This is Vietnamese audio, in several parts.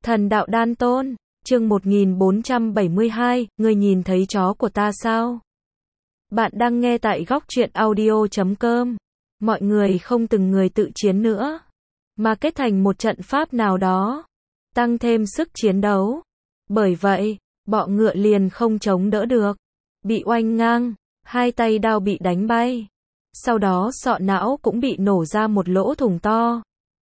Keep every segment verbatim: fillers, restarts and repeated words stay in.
Thần đạo đan tôn, chương một nghìn bốn trăm bảy mươi hai, ngươi nhìn thấy chó của ta sao? Bạn đang nghe tại góc truyện audio chấm com. Mọi người không từng người tự chiến nữa, mà kết thành một trận pháp nào đó, tăng thêm sức chiến đấu. Bởi vậy, bọ ngựa liền không chống đỡ được, bị oanh ngang, hai tay đao bị đánh bay. Sau đó sọ não cũng bị nổ ra một lỗ thủng to.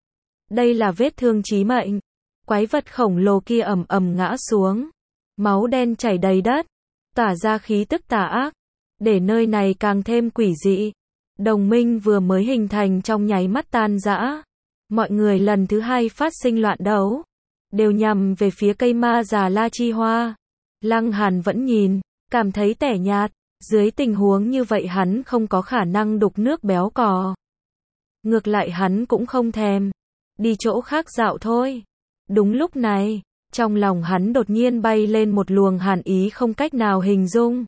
Đây là vết thương chí mệnh. Quái vật khổng lồ kia ầm ầm ngã xuống, máu đen chảy đầy đất, tỏa ra khí tức tà ác, để nơi này càng thêm quỷ dị. Đồng minh vừa mới hình thành trong nháy mắt tan rã. Mọi người lần thứ hai phát sinh loạn đấu, đều nhằm về phía cây ma già La Chi Hoa. Lăng Hàn vẫn nhìn, cảm thấy tẻ nhạt. Dưới tình huống như vậy hắn không có khả năng đục nước béo cò. Ngược lại hắn cũng không thèm, đi chỗ khác dạo thôi. Đúng lúc này, trong lòng hắn đột nhiên bay lên một luồng hàn ý không cách nào hình dung.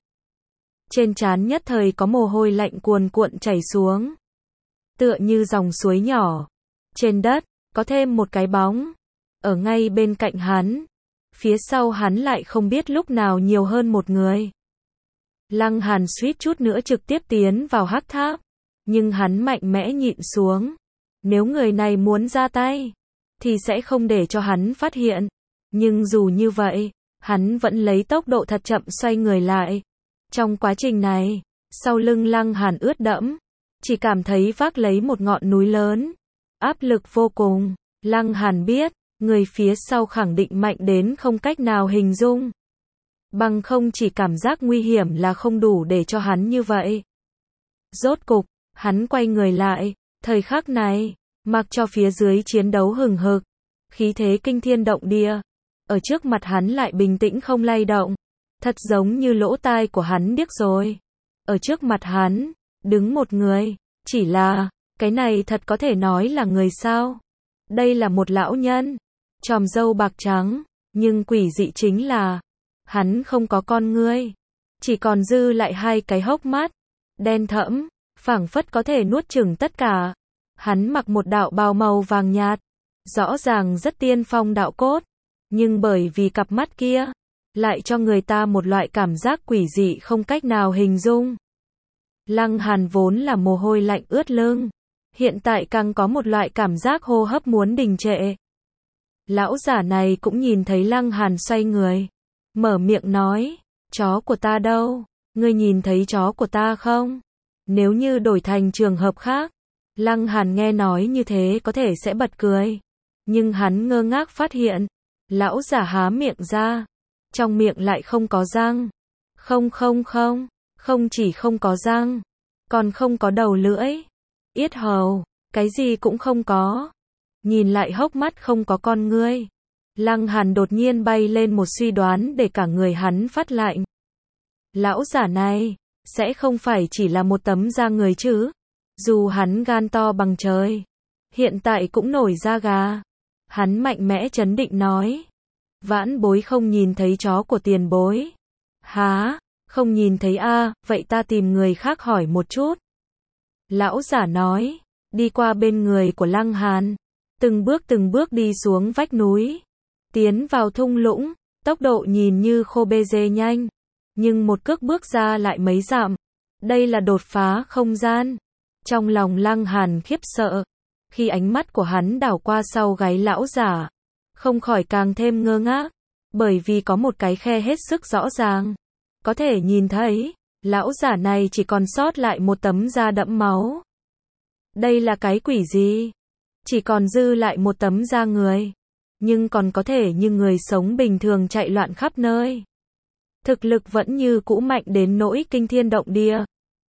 Trên trán nhất thời có mồ hôi lạnh cuồn cuộn chảy xuống, tựa như dòng suối nhỏ. Trên đất, có thêm một cái bóng, ở ngay bên cạnh hắn. Phía sau hắn lại không biết lúc nào nhiều hơn một người. Lăng Hàn suýt chút nữa trực tiếp tiến vào hắc tháp, nhưng hắn mạnh mẽ nhịn xuống. Nếu người này muốn ra tay, thì sẽ không để cho hắn phát hiện. Nhưng dù như vậy, hắn vẫn lấy tốc độ thật chậm xoay người lại. Trong quá trình này, sau lưng Lăng Hàn ướt đẫm, chỉ cảm thấy vác lấy một ngọn núi lớn, áp lực vô cùng. Lăng Hàn biết, người phía sau khẳng định mạnh đến không cách nào hình dung. Bằng không chỉ cảm giác nguy hiểm là không đủ để cho hắn như vậy. Rốt cục, hắn quay người lại, thời khắc này, mặc cho phía dưới chiến đấu hừng hực, khí thế kinh thiên động địa, ở trước mặt hắn lại bình tĩnh không lay động, thật giống như lỗ tai của hắn điếc rồi. Ở trước mặt hắn, đứng một người, chỉ là, cái này thật có thể nói là người sao? Đây là một lão nhân, chòm râu bạc trắng, nhưng quỷ dị chính là, hắn không có con ngươi, chỉ còn dư lại hai cái hốc mắt, đen thẫm, phảng phất có thể nuốt chửng tất cả. Hắn mặc một đạo bào màu vàng nhạt, rõ ràng rất tiên phong đạo cốt, nhưng bởi vì cặp mắt kia, lại cho người ta một loại cảm giác quỷ dị không cách nào hình dung. Lăng Hàn vốn là mồ hôi lạnh ướt lưng, hiện tại càng có một loại cảm giác hô hấp muốn đình trệ. Lão giả này cũng nhìn thấy Lăng Hàn xoay người, mở miệng nói, chó của ta đâu? Ngươi nhìn thấy chó của ta không? Nếu như đổi thành trường hợp khác, Lăng Hàn nghe nói như thế có thể sẽ bật cười. Nhưng hắn ngơ ngác phát hiện, lão giả há miệng ra, trong miệng lại không có răng. Không không không, không chỉ không có răng, còn không có đầu lưỡi, yết hầu, cái gì cũng không có. Nhìn lại hốc mắt không có con ngươi. Lăng Hàn đột nhiên bay lên một suy đoán để cả người hắn phát lạnh. Lão giả này, sẽ không phải chỉ là một tấm da người chứ? Dù hắn gan to bằng trời, hiện tại cũng nổi da gà. Hắn mạnh mẽ trấn định nói, vãn bối không nhìn thấy chó của tiền bối. Hả? Không nhìn thấy a, à, vậy ta tìm người khác hỏi một chút. Lão giả nói, đi qua bên người của Lăng Hàn, từng bước từng bước đi xuống vách núi, tiến vào thung lũng, tốc độ nhìn như khô bê dê nhanh, nhưng một cước bước ra lại mấy dặm. Đây là đột phá không gian. Trong lòng Lăng Hàn khiếp sợ, khi ánh mắt của hắn đảo qua sau gáy lão giả, không khỏi càng thêm ngơ ngác, bởi vì có một cái khe hết sức rõ ràng, có thể nhìn thấy, lão giả này chỉ còn sót lại một tấm da đẫm máu. Đây là cái quỷ gì? Chỉ còn dư lại một tấm da người, nhưng còn có thể như người sống bình thường chạy loạn khắp nơi. Thực lực vẫn như cũ mạnh đến nỗi kinh thiên động địa.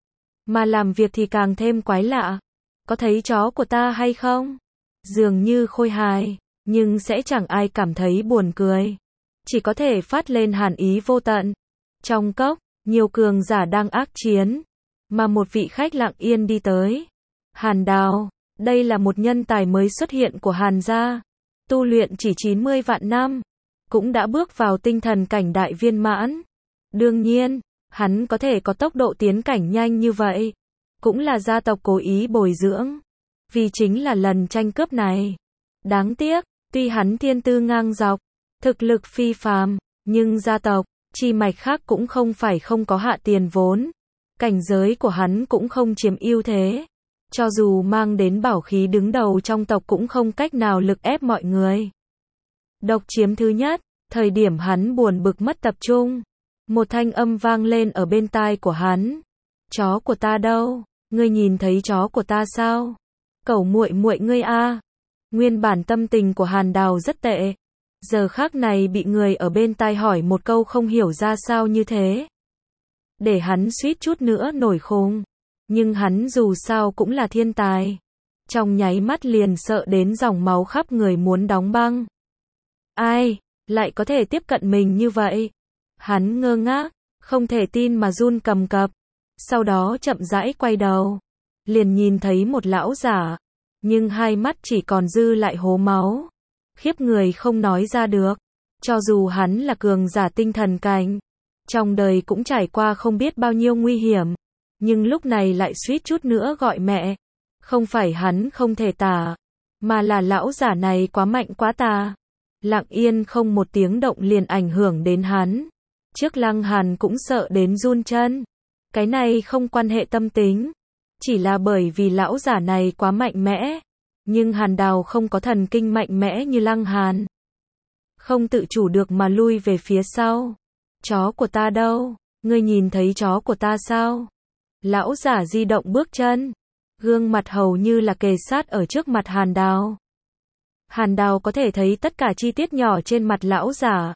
Mà làm việc thì càng thêm quái lạ. Có thấy chó của ta hay không? Dường như khôi hài, nhưng sẽ chẳng ai cảm thấy buồn cười. Chỉ có thể phát lên hàn ý vô tận. Trong cốc, nhiều cường giả đang ác chiến, mà một vị khách lặng yên đi tới. Hàn Đào, đây là một nhân tài mới xuất hiện của Hàn gia. Tu luyện chỉ chín mươi vạn năm, cũng đã bước vào tinh thần cảnh đại viên mãn. Đương nhiên, hắn có thể có tốc độ tiến cảnh nhanh như vậy, cũng là gia tộc cố ý bồi dưỡng, vì chính là lần tranh cướp này. Đáng tiếc, tuy hắn thiên tư ngang dọc, thực lực phi phàm, nhưng gia tộc, chi mạch khác cũng không phải không có hạ tiền vốn. Cảnh giới của hắn cũng không chiếm ưu thế. Cho dù mang đến bảo khí đứng đầu trong tộc cũng không cách nào lực ép mọi người. Độc chiếm thứ nhất, thời điểm hắn buồn bực mất tập trung. Một thanh âm vang lên ở bên tai của hắn. Chó của ta đâu? Ngươi nhìn thấy chó của ta sao? Cẩu muội muội ngươi a. Nguyên bản tâm tình của Hàn Đào rất tệ. Giờ khắc này bị người ở bên tai hỏi một câu không hiểu ra sao như thế. Để hắn suýt chút nữa nổi khùng. Nhưng hắn dù sao cũng là thiên tài. Trong nháy mắt liền sợ đến dòng máu khắp người muốn đóng băng. Ai, lại có thể tiếp cận mình như vậy? Hắn ngơ ngác, không thể tin mà run cầm cập. Sau đó chậm rãi quay đầu. Liền nhìn thấy một lão giả. Nhưng hai mắt chỉ còn dư lại hố máu. Khiếp người không nói ra được. Cho dù hắn là cường giả tinh thần cảnh. Trong đời cũng trải qua không biết bao nhiêu nguy hiểm. Nhưng lúc này lại suýt chút nữa gọi mẹ. Không phải hắn không thể tả. Mà là lão giả này quá mạnh quá tà. Lặng yên không một tiếng động liền ảnh hưởng đến hắn. Trước Lăng Hàn cũng sợ đến run chân. Cái này không quan hệ tâm tính. Chỉ là bởi vì lão giả này quá mạnh mẽ. Nhưng Hàn Đào không có thần kinh mạnh mẽ như Lăng Hàn. Không tự chủ được mà lui về phía sau. Chó của ta đâu? Ngươi nhìn thấy chó của ta sao? Lão giả di động bước chân. Gương mặt hầu như là kề sát ở trước mặt Hàn Đào. Hàn Đào có thể thấy tất cả chi tiết nhỏ trên mặt lão giả.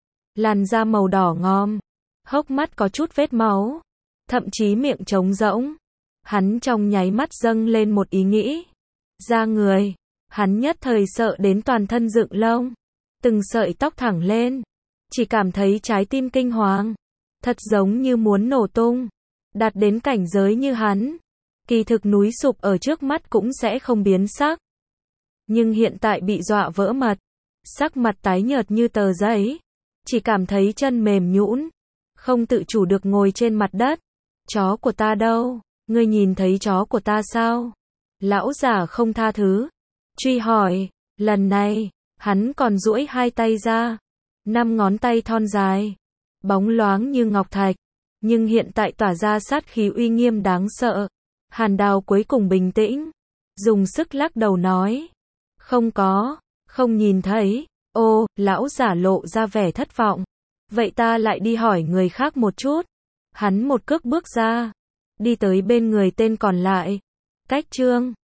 Làn da màu đỏ ngòm. Hốc mắt có chút vết máu. Thậm chí miệng trống rỗng. Hắn trong nháy mắt dâng lên một ý nghĩ. Ra người. Hắn nhất thời sợ đến toàn thân dựng lông. Từng sợi tóc thẳng lên. Chỉ cảm thấy trái tim kinh hoàng. Thật giống như muốn nổ tung. Đạt đến cảnh giới như hắn. Kỳ thực núi sụp ở trước mắt cũng sẽ không biến sắc. Nhưng hiện tại bị dọa vỡ mật. Sắc mặt tái nhợt như tờ giấy. Chỉ cảm thấy chân mềm nhũn. Không tự chủ được ngồi trên mặt đất. Chó của ta đâu? Ngươi nhìn thấy chó của ta sao? Lão giả không tha thứ. Truy hỏi. Lần này, hắn còn duỗi hai tay ra. Năm ngón tay thon dài. Bóng loáng như ngọc thạch. Nhưng hiện tại tỏa ra sát khí uy nghiêm đáng sợ. Hàn Đào cuối cùng bình tĩnh. Dùng sức lắc đầu nói. Không có. Không nhìn thấy. Ô, lão giả lộ ra vẻ thất vọng. Vậy ta lại đi hỏi người khác một chút. Hắn một cước bước ra. Đi tới bên người tên còn lại. Cách chương.